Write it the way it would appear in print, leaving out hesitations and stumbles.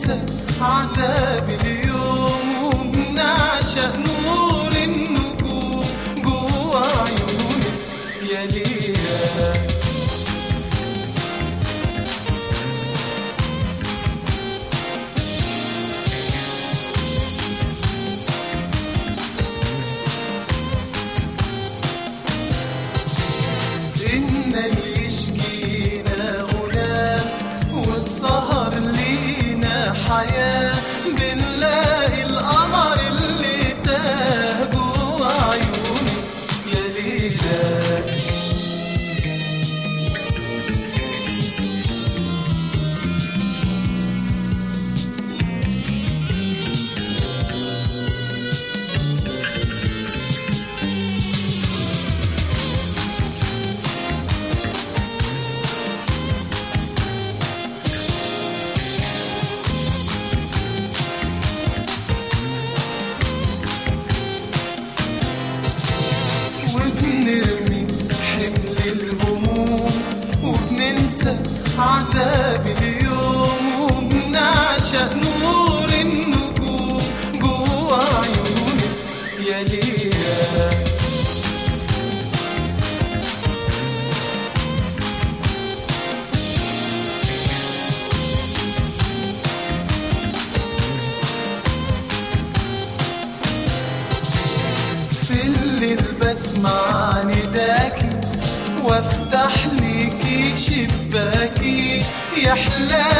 وبننسى عذاب اليوم وبنعشق نور النجوم جوا عيونك يا ليلى. إن اللي يشكينا غنى والسهر لينا حياة بنلاقي القمر اللي تاه جوا عيوني يا ليلى. وبنرمي حمل الهموم وبننسى عذاب اليوم وبنعشق نور النجوم جوا عيونك يا ليلى. في الليل بسمع نداكي وافتح ليكي شباكي يحلى